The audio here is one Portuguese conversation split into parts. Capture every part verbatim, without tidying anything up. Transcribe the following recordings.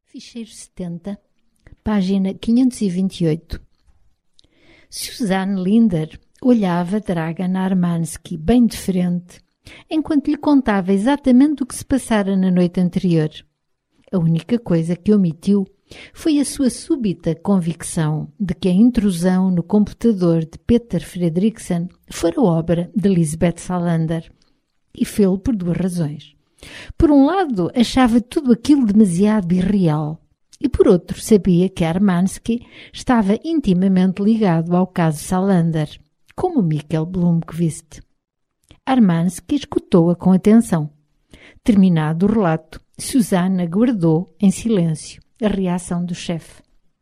Ficheiro setenta, página quinhentos e vinte e oito. Suzanne Linder olhava Dragan Armansky bem de frente, enquanto lhe contava exatamente o que se passara na noite anterior. A única coisa que omitiu foi a sua súbita convicção de que a intrusão no computador de Peter Fredriksson fora obra de Lisbeth Salander. E fê-lo por duas razões. Por um lado, achava tudo aquilo demasiado irreal. E por outro, sabia que Armansky estava intimamente ligado ao caso Salander, como Mikkel Blomqvist. Armansky escutou-a com atenção. Terminado o relato, Suzanne aguardou, em silêncio, a reação do chefe.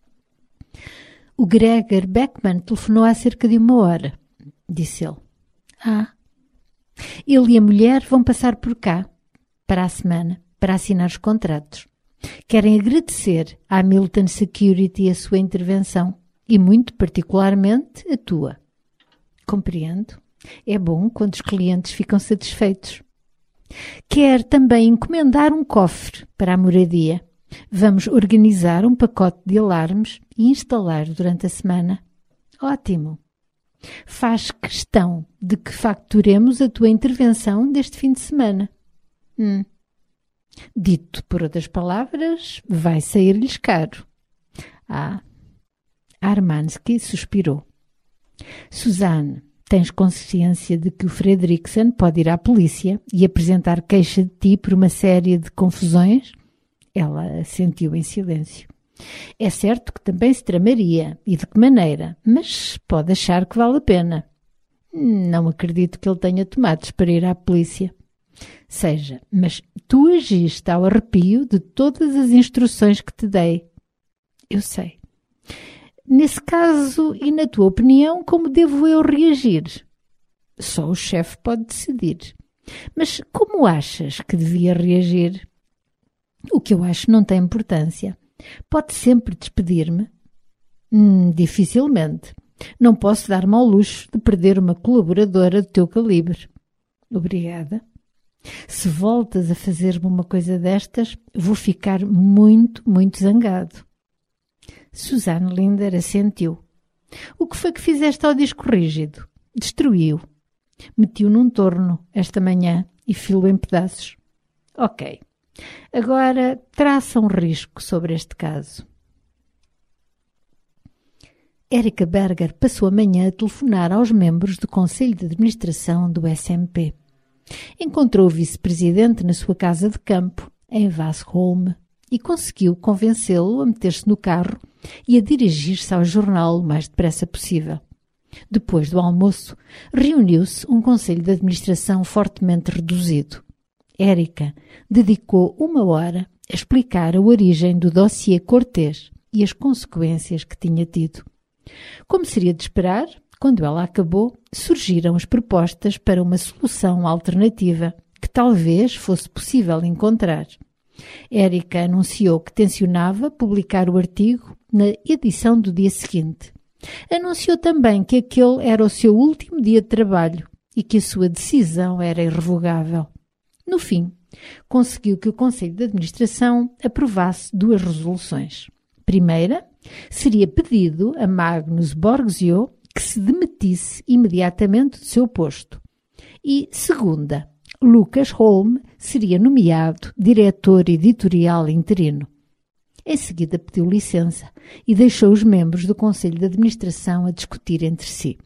O Gregor Beckman telefonou há cerca de uma hora, disse ele. Ah, ele e a mulher vão passar por cá, para a semana, para assinar os contratos. Querem agradecer à Milton Security a sua intervenção e muito particularmente a tua. Compreendo. É bom quando os clientes ficam satisfeitos. Quer também encomendar um cofre para a moradia. Vamos organizar um pacote de alarmes e instalar durante a semana. Ótimo. Faz questão de que facturemos a tua intervenção deste fim de semana. Hum. Dito por outras palavras, vai sair-lhes caro. Ah. Armansky suspirou. Suzanne, tens consciência de que o Fredriksson pode ir à polícia e apresentar queixa de ti por uma série de confusões? Ela assentiu em silêncio. É certo que também se tramaria, e de que maneira, mas pode achar que vale a pena. Não acredito que ele tenha tomates para ir à polícia. Seja, mas tu agiste ao arrepio de todas as instruções que te dei. Eu sei. Nesse caso, e na tua opinião, como devo eu reagir? Só o chefe pode decidir. Mas como achas que devia reagir? O que eu acho não tem importância. Pode sempre despedir-me? Hum, dificilmente. Não posso dar-me ao luxo de perder uma colaboradora do teu calibre. Obrigada. Se voltas a fazer-me uma coisa destas, vou ficar muito, muito zangado. Suzanne Linder assentiu. O que foi que fizeste ao disco rígido? Destruiu. Meti-o num torno esta manhã e filo em pedaços. Ok. Agora, traça um risco sobre este caso. Erika Berger passou a manhã a telefonar aos membros do Conselho de Administração do S M P. Encontrou o vice-presidente na sua casa de campo, em Vasholm, e conseguiu convencê-lo a meter-se no carro e a dirigir-se ao jornal o mais depressa possível. Depois do almoço, reuniu-se um Conselho de Administração fortemente reduzido. Erika dedicou uma hora a explicar a origem do dossiê Cortês e as consequências que tinha tido. Como seria de esperar, quando ela acabou, surgiram as propostas para uma solução alternativa que talvez fosse possível encontrar. Erika anunciou que tencionava publicar o artigo na edição do dia seguinte. Anunciou também que aquele era o seu último dia de trabalho e que a sua decisão era irrevogável. No fim, conseguiu que o Conselho de Administração aprovasse duas resoluções. Primeira, seria pedido a Magnus Borgsio que se demitisse imediatamente do seu posto. E, segunda, Lucas Holm seria nomeado diretor editorial interino. Em seguida pediu licença e deixou os membros do Conselho de Administração a discutir entre si.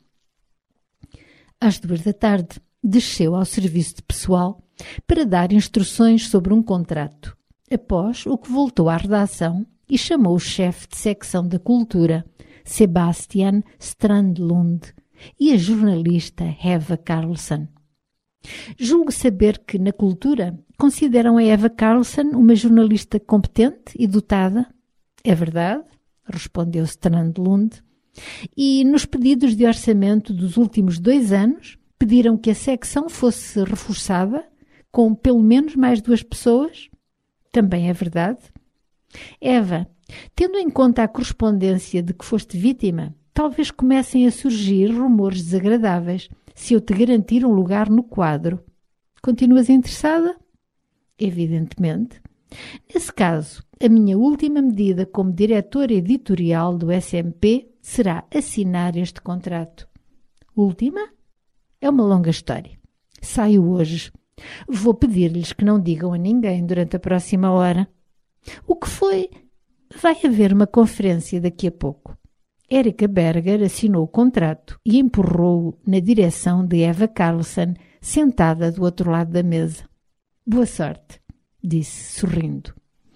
Às duas da tarde, desceu ao serviço de pessoal para dar instruções sobre um contrato, após o que voltou à redação e chamou o chefe de secção da cultura, Sebastian Strandlund, e a jornalista Eva Carlsson. Julgo saber que, na cultura, consideram a Eva Carlsson uma jornalista competente e dotada. É verdade, respondeu Strandlund. E nos pedidos de orçamento dos últimos dois anos, pediram que a secção fosse reforçada com pelo menos mais duas pessoas? Também é verdade. Eva, tendo em conta a correspondência de que foste vítima, talvez comecem a surgir rumores desagradáveis se eu te garantir um lugar no quadro. Continuas interessada? Evidentemente. Nesse caso, a minha última medida como diretora editorial do S M P será assinar este contrato. Última? É uma longa história. Saio hoje. Vou pedir-lhes que não digam a ninguém durante a próxima hora. O que foi? Vai haver uma conferência daqui a pouco. Erika Berger assinou o contrato e empurrou-o na direção de Eva Carlsson, sentada do outro lado da mesa. Boa sorte, disse, sorrindo.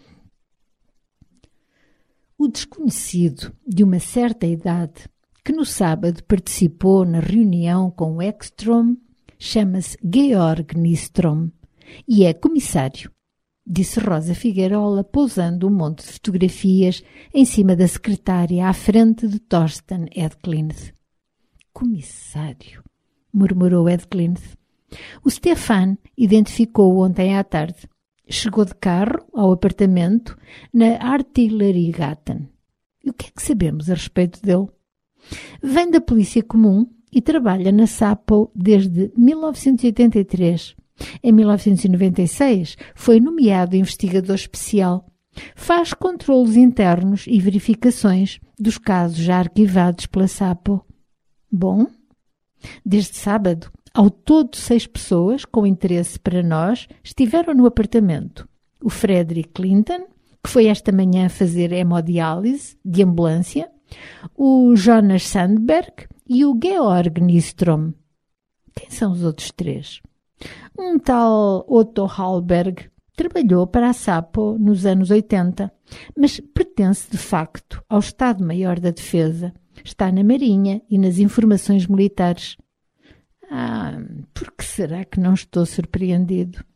O desconhecido, de uma certa idade, que no sábado participou na reunião com o Ekstrom, chama-se Georg Nystrom e é comissário, disse Rosa Figueirola, pousando um monte de fotografias em cima da secretária à frente de Thorsten Edklint. Comissário, murmurou Edklint. O Stefan identificou-o ontem à tarde. Chegou de carro ao apartamento na Artilleriegaten. E o que é que sabemos a respeito dele? Vem da Polícia Comum e trabalha na SAPO desde mil novecentos e oitenta e três. Em mil novecentos e noventa e seis foi nomeado investigador especial. Faz controlos internos e verificações dos casos já arquivados pela SAPO. Bom, desde sábado, ao todo seis pessoas com interesse para nós estiveram no apartamento. O Frederick Clinton, que foi esta manhã fazer hemodiálise de ambulância, o Jonas Sandberg e o Georg Nystrom. Quem são os outros três? Um tal Otto Hallberg trabalhou para a SAPO nos anos oitenta, mas pertence de facto ao Estado-Maior da Defesa. Está na Marinha e nas informações militares. Ah, por que será que não estou surpreendido?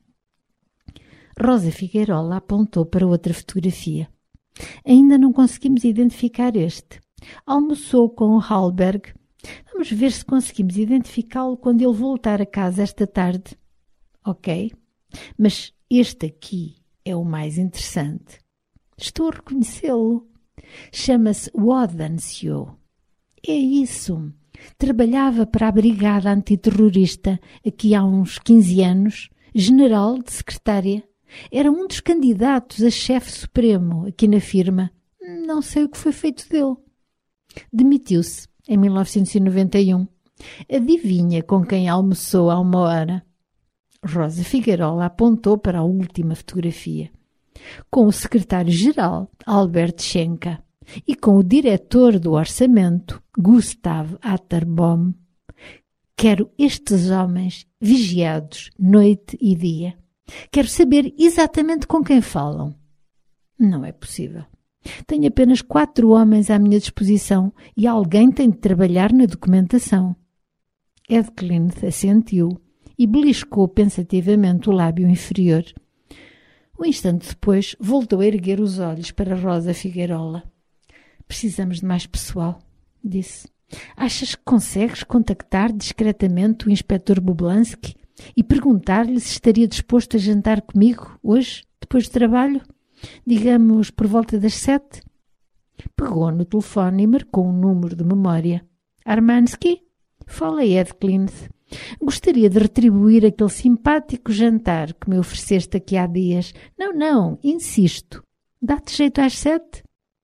Rosa Figueirola apontou para outra fotografia. Ainda não conseguimos identificar este. Almoçou com o Hallberg. Vamos ver se conseguimos identificá-lo quando ele voltar a casa esta tarde. Ok, mas este aqui é o mais interessante. Estou a reconhecê-lo. Chama-se Wodansio. É isso. Trabalhava para a Brigada Antiterrorista aqui há uns quinze anos, general de secretária. Era um dos candidatos a chefe supremo aqui na firma. Não sei o que foi feito dele. Demitiu-se em mil novecentos e noventa e um. Adivinha com quem almoçou há uma hora? Rosa Figueirola apontou para a última fotografia. Com o secretário-geral, Albert Schenka, e com o diretor do orçamento, Gustav Atterbaum. Quero estes homens vigiados noite e dia. Quero saber exatamente com quem falam. Não é possível. Tenho apenas quatro homens à minha disposição e alguém tem de trabalhar na documentação. Edklint assentiu e beliscou pensativamente o lábio inferior. Um instante depois voltou a erguer os olhos para Rosa Figueirola. Precisamos de mais pessoal, disse. Achas que consegues contactar discretamente o inspetor Bublansky e perguntar-lhe se estaria disposto a jantar comigo hoje, depois do trabalho? Digamos por volta das sete? Pegou no telefone e marcou um número de memória. Armansky? Fala Edklint. Gostaria de retribuir aquele simpático jantar que me ofereceste aqui há dias. Não, não, insisto. Dá-te jeito às sete?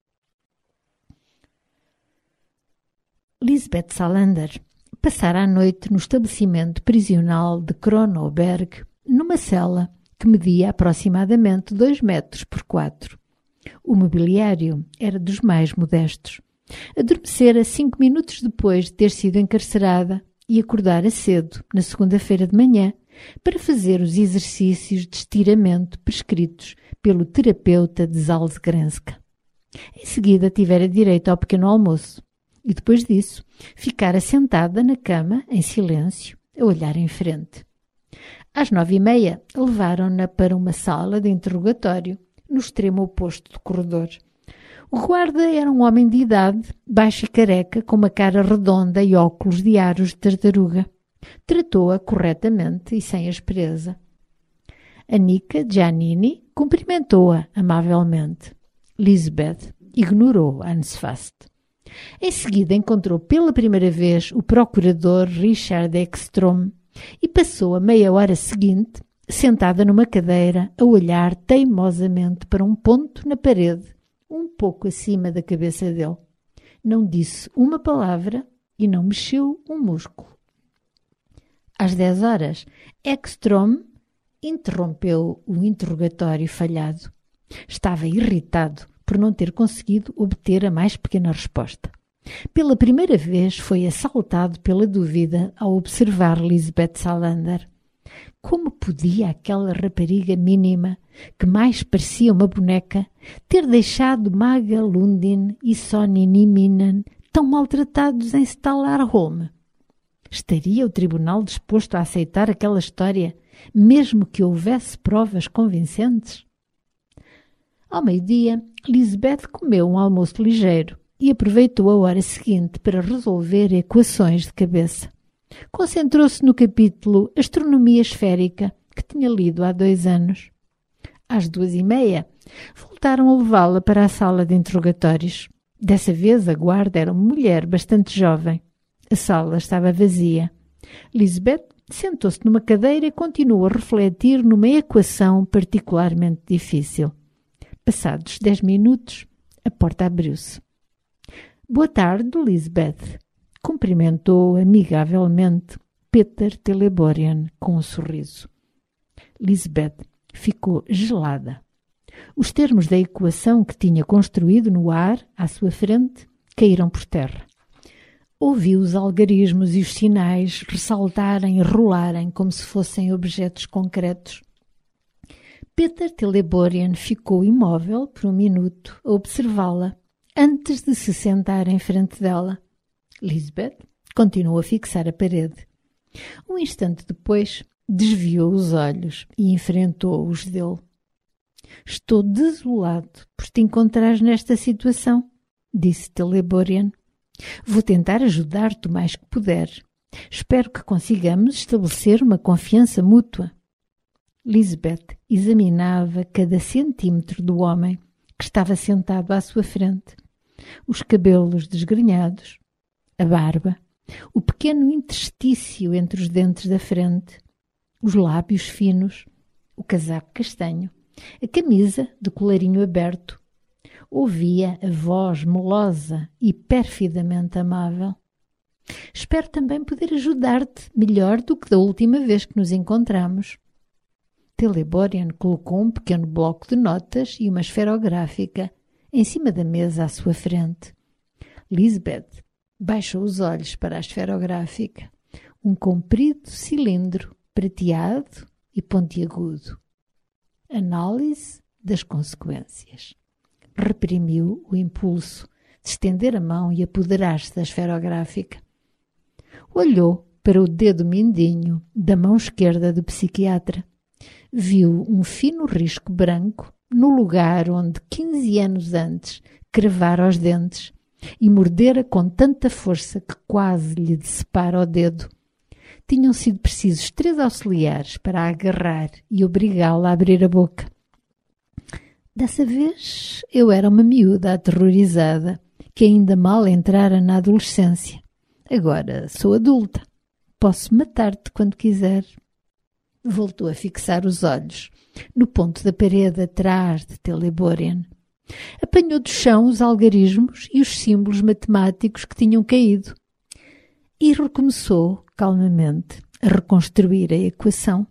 Lisbeth Salander passara a noite no estabelecimento prisional de Kronoberg, numa cela que media aproximadamente dois metros por quatro. O mobiliário era dos mais modestos. Adormecera cinco minutos depois de ter sido encarcerada e acordara cedo, na segunda-feira de manhã, para fazer os exercícios de estiramento prescritos pelo terapeuta de Salzgrenska. Em seguida tivera direito ao pequeno almoço e, depois disso, ficara sentada na cama, em silêncio, a olhar em frente. Às nove e meia, levaram-na para uma sala de interrogatório, no extremo oposto do corredor. O guarda era um homem de idade, baixo e careca, com uma cara redonda e óculos de aros de tartaruga. Tratou-a corretamente e sem aspereza. Annika Giannini cumprimentou-a amavelmente. Lisbeth ignorou Ansfast. Em seguida encontrou pela primeira vez o procurador Richard Ekstrom e passou a meia hora seguinte sentada numa cadeira, a olhar teimosamente para um ponto na parede, um pouco acima da cabeça dele. Não disse uma palavra e não mexeu um músculo. Às dez horas, Ekstrom interrompeu o interrogatório falhado. Estava irritado por não ter conseguido obter a mais pequena resposta. Pela primeira vez foi assaltado pela dúvida ao observar Lisbeth Salander. Como podia aquela rapariga mínima, que mais parecia uma boneca, ter deixado Maga Lundin e Sonny Nieminen tão maltratados em Stalarholm? Estaria o tribunal disposto a aceitar aquela história, mesmo que houvesse provas convincentes? Ao meio-dia, Lisbeth comeu um almoço ligeiro e aproveitou a hora seguinte para resolver equações de cabeça. Concentrou-se no capítulo Astronomia Esférica, que tinha lido há dois anos. Às duas e meia, voltaram a levá-la para a sala de interrogatórios. Dessa vez, a guarda era uma mulher bastante jovem. A sala estava vazia. Lisbeth sentou-se numa cadeira e continuou a refletir numa equação particularmente difícil. Passados dez minutos, a porta abriu-se. Boa tarde, Lisbeth. Cumprimentou amigavelmente Peter Teleborian com um sorriso. Lisbeth ficou gelada. Os termos da equação que tinha construído no ar, à sua frente, caíram por terra. Ouviu os algarismos e os sinais ressaltarem e rolarem como se fossem objetos concretos. Peter Teleborian ficou imóvel por um minuto a observá-la, antes de se sentar em frente dela. Lisbeth continuou a fixar a parede. Um instante depois, desviou os olhos e enfrentou-os dele. Estou desolado por te encontrares nesta situação, disse Teleborian. Vou tentar ajudar-te o mais que puder. Espero que consigamos estabelecer uma confiança mútua. Lisbeth examinava cada centímetro do homem que estava sentado à sua frente. Os cabelos desgrenhados, a barba, o pequeno interstício entre os dentes da frente, os lábios finos, o casaco castanho, a camisa de colarinho aberto. Ouvia a voz melosa e perfidamente amável. Espero também poder ajudar-te melhor do que da última vez que nos encontramos. Teleborian colocou um pequeno bloco de notas e uma esferográfica em cima da mesa à sua frente. Lisbeth baixou os olhos para a esferográfica, um comprido cilindro prateado e pontiagudo. Análise das consequências. Reprimiu o impulso de estender a mão e apoderar-se da esferográfica. Olhou para o dedo mindinho da mão esquerda do psiquiatra. Viu um fino risco branco no lugar onde, quinze anos antes, cravara os dentes e mordera com tanta força que quase lhe decepara o dedo. Tinham sido precisos três auxiliares para a agarrar e obrigá-la a abrir a boca. Dessa vez eu era uma miúda aterrorizada, que ainda mal entrara na adolescência. Agora sou adulta. Posso matar-te quando quiser. Voltou a fixar os olhos no ponto da parede atrás de Teleborian. Apanhou do chão os algarismos e os símbolos matemáticos que tinham caído e recomeçou, calmamente, a reconstruir a equação.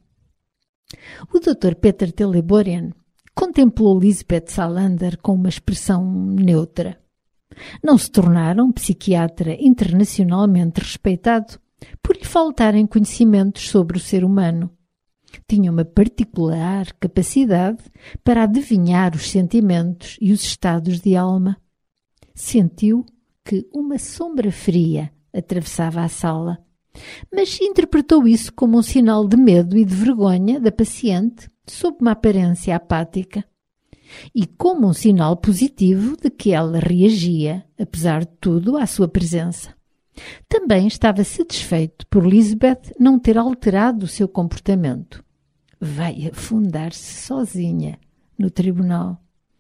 O doutor Peter Teleborian contemplou Lisbeth Salander com uma expressão neutra. Não se tornara um psiquiatra internacionalmente respeitado por lhe faltarem conhecimentos sobre o ser humano. Tinha uma particular capacidade para adivinhar os sentimentos e os estados de alma. Sentiu que uma sombra fria atravessava a sala, mas interpretou isso como um sinal de medo e de vergonha da paciente sob uma aparência apática e como um sinal positivo de que ela reagia, apesar de tudo, à sua presença. Também estava satisfeito por Lisbeth não ter alterado o seu comportamento. Vai afundar-se sozinha no tribunal.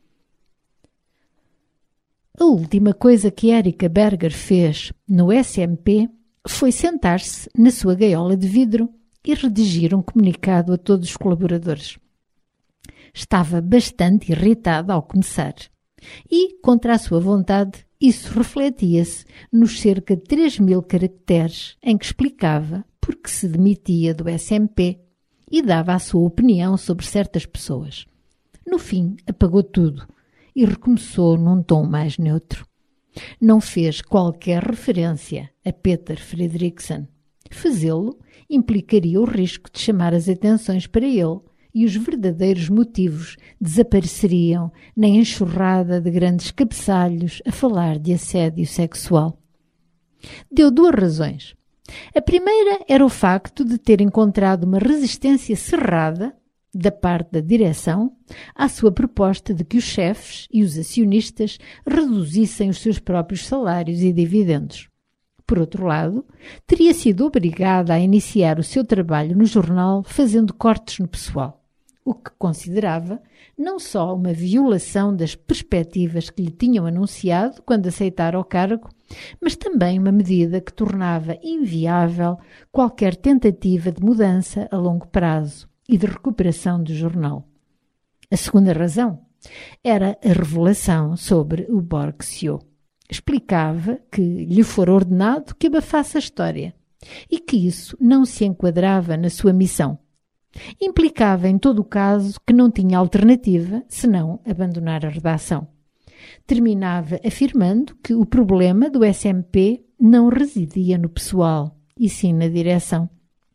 A última coisa que Erika Berger fez no S M P foi sentar-se na sua gaiola de vidro e redigir um comunicado a todos os colaboradores. Estava bastante irritado ao começar e, contra a sua vontade, isso refletia-se nos cerca de três mil caracteres em que explicava por que se demitia do S M P e dava a sua opinião sobre certas pessoas. No fim, apagou tudo e recomeçou num tom mais neutro. Não fez qualquer referência a Peter Fredriksson. Fazê-lo implicaria o risco de chamar as atenções para ele e os verdadeiros motivos desapareceriam na enxurrada de grandes cabeçalhos a falar de assédio sexual. Deu duas razões. A primeira era o facto de ter encontrado uma resistência cerrada da parte da direção à sua proposta de que os chefes e os acionistas reduzissem os seus próprios salários e dividendos. Por outro lado, teria sido obrigada a iniciar o seu trabalho no jornal fazendo cortes no pessoal, o que considerava não só uma violação das perspectivas que lhe tinham anunciado quando aceitara o cargo, mas também uma medida que tornava inviável qualquer tentativa de mudança a longo prazo e de recuperação do jornal. A segunda razão era a revelação sobre o Borgsio. Explicava que lhe fora ordenado que abafasse a história e que isso não se enquadrava na sua missão. Implicava, em todo o caso, que não tinha alternativa senão abandonar a redação. Terminava afirmando que o problema do S M P não residia no pessoal, e sim na direção.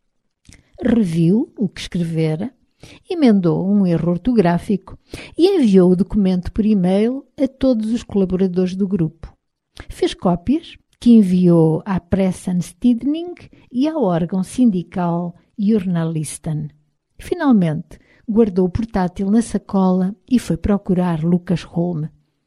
Reviu o que escrevera, emendou um erro ortográfico e enviou o documento por e-mail a todos os colaboradores do grupo. Fez cópias que enviou à Pressens Tidning e ao órgão sindical Journalisten. Finalmente, guardou o portátil na sacola e foi procurar Lucas Holm.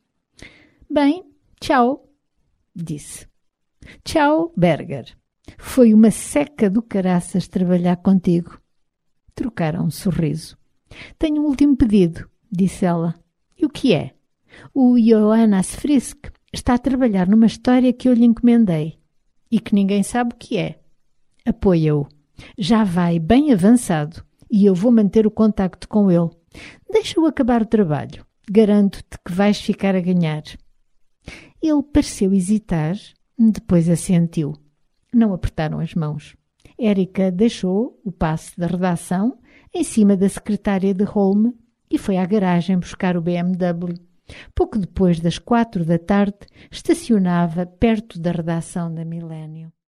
Bem, tchau, disse. Tchau, Berger. Foi uma seca do caraças trabalhar contigo. Trocaram um sorriso. Tenho um último pedido, disse ela. E o que é? O Johannes Frisk está a trabalhar numa história que eu lhe encomendei e que ninguém sabe o que é. Apoia-o. Já vai bem avançado e eu vou manter o contacto com ele. Deixa-o acabar o trabalho. Garanto-te que vais ficar a ganhar. Ele pareceu hesitar, depois assentiu. Não apertaram as mãos. Érica deixou o passe da redação em cima da secretária de Holm e foi à garagem buscar o B M W. Pouco depois das quatro da tarde, estacionava perto da redação da Milênio.